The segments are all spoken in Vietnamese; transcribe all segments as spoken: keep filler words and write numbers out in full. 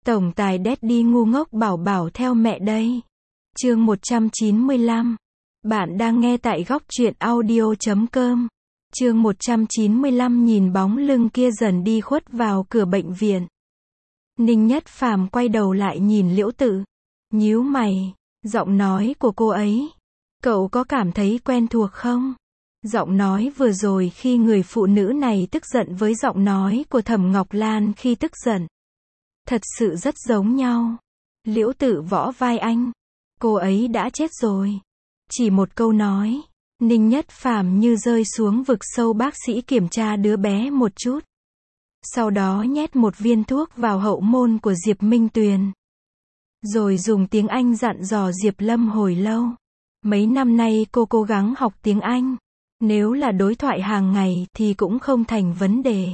Tổng tài Daddy ngu ngốc bảo bảo theo mẹ đây. Chương một trăm chín mươi lăm. Bạn đang nghe tại góc truyện audio chấm com. Chương một trăm chín mươi lăm nhìn bóng lưng kia dần đi khuất vào cửa bệnh viện. Ninh Nhất Phàm quay đầu lại nhìn Liễu Tự. Nhíu mày, giọng nói của cô ấy. Cậu có cảm thấy quen thuộc không? Giọng nói vừa rồi khi người phụ nữ này tức giận với giọng nói của Thẩm Ngọc Lan khi tức giận. Thật sự rất giống nhau. Liễu Tự võ vai anh. Cô ấy đã chết rồi. Chỉ một câu nói, Ninh Nhất Phàm như rơi xuống vực sâu. Bác sĩ kiểm tra đứa bé một chút. Sau đó nhét một viên thuốc vào hậu môn của Diệp Minh Tuyền. Rồi dùng tiếng Anh dặn dò Diệp Lâm hồi lâu. Mấy năm nay cô cố gắng học tiếng Anh. Nếu là đối thoại hàng ngày thì cũng không thành vấn đề.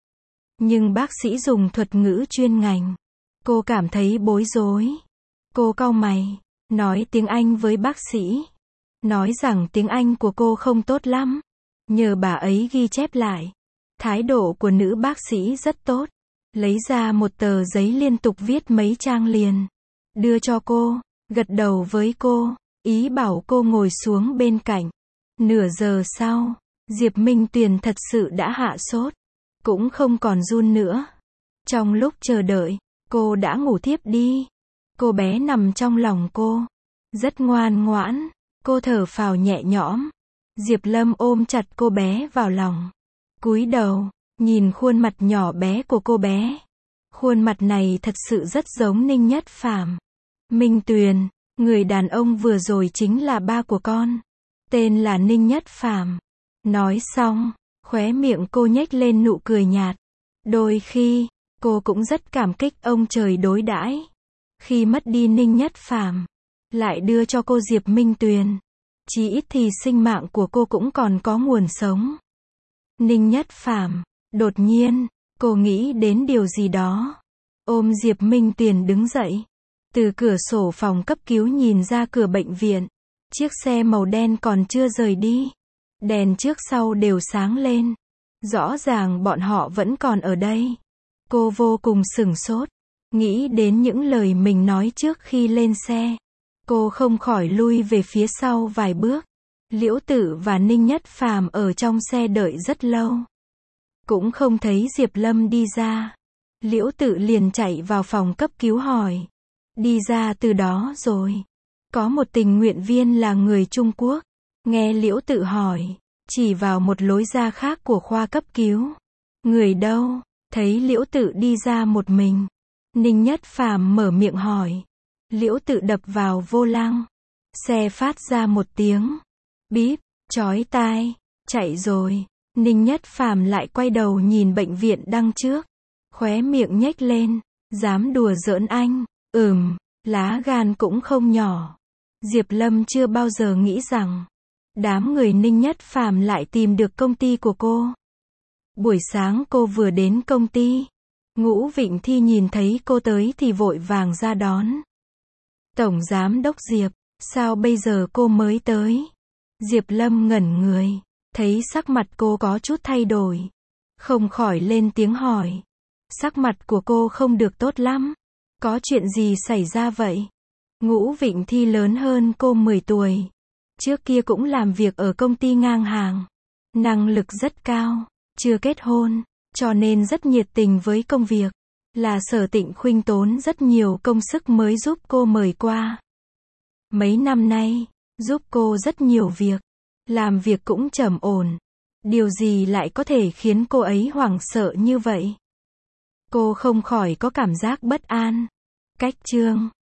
Nhưng bác sĩ dùng thuật ngữ chuyên ngành. Cô cảm thấy bối rối. Cô cau mày, nói tiếng Anh với bác sĩ. Nói rằng tiếng Anh của cô không tốt lắm. Nhờ bà ấy ghi chép lại. Thái độ của nữ bác sĩ rất tốt. Lấy ra một tờ giấy liên tục viết mấy trang liền. Đưa cho cô, gật đầu với cô, ý bảo cô ngồi xuống bên cạnh. Nửa giờ sau, Diệp Minh Tuyền thật sự đã hạ sốt. Cũng không còn run nữa. Trong lúc chờ đợi, cô đã ngủ thiếp đi. Cô bé nằm trong lòng cô. Rất ngoan ngoãn. Cô thở phào nhẹ nhõm. Diệp Lâm ôm chặt cô bé vào lòng. Cúi đầu, nhìn khuôn mặt nhỏ bé của cô bé. Khuôn mặt này thật sự rất giống Ninh Nhất Phàm. Minh Tuyền, người đàn ông vừa rồi chính là ba của con. Tên là Ninh Nhất Phàm. Nói xong, khóe miệng cô nhếch lên nụ cười nhạt. Đôi khi, cô cũng rất cảm kích ông trời đối đãi. Khi mất đi Ninh Nhất Phàm, lại đưa cho cô Diệp Minh Tuyền. Chí ít thì sinh mạng của cô cũng còn có nguồn sống. Ninh Nhất Phàm, đột nhiên, cô nghĩ đến điều gì đó. Ôm Diệp Minh Tuyền đứng dậy. Từ cửa sổ phòng cấp cứu nhìn ra cửa bệnh viện. Chiếc xe màu đen còn chưa rời đi. Đèn trước sau đều sáng lên. Rõ ràng bọn họ vẫn còn ở đây. Cô vô cùng sửng sốt. Nghĩ đến những lời mình nói trước khi lên xe. Cô không khỏi lui về phía sau vài bước. Liễu Tự và Ninh Nhất Phàm ở trong xe đợi rất lâu. Cũng không thấy Diệp Lâm đi ra. Liễu Tự liền chạy vào phòng cấp cứu hỏi. Đi ra từ đó rồi. Có một tình nguyện viên là người Trung Quốc. Nghe Liễu Tự hỏi, chỉ vào một lối ra khác của khoa cấp cứu. Người đâu? Thấy Liễu Tự đi ra một mình. Ninh Nhất Phàm mở miệng hỏi. Liễu Tự đập vào vô lăng. Xe phát ra một tiếng bíp, chói tai. Chạy rồi. Ninh Nhất Phàm lại quay đầu nhìn bệnh viện đằng trước. Khóe miệng nhếch lên. Dám đùa giỡn anh. Ừm, lá gan cũng không nhỏ. Diệp Lâm chưa bao giờ nghĩ rằng đám người Ninh Nhất Phàm lại tìm được công ty của cô. Buổi sáng cô vừa đến công ty. Ngũ Vịnh Thi nhìn thấy cô tới thì vội vàng ra đón. Tổng giám đốc Diệp, sao bây giờ cô mới tới? Diệp Lâm ngẩn người, thấy sắc mặt cô có chút thay đổi. Không khỏi lên tiếng hỏi. Sắc mặt của cô không được tốt lắm. Có chuyện gì xảy ra vậy? Ngũ Vịnh Thi lớn hơn cô mười tuổi. Trước kia cũng làm việc ở công ty ngang hàng. Năng lực rất cao. Chưa kết hôn, cho nên rất nhiệt tình với công việc. Là Sở Tịnh Khuynh tốn rất nhiều công sức mới giúp cô mời qua. Mấy năm nay, giúp cô rất nhiều việc. Làm việc cũng trầm ổn. Điều gì lại có thể khiến cô ấy hoảng sợ như vậy? Cô không khỏi có cảm giác bất an. Cách chương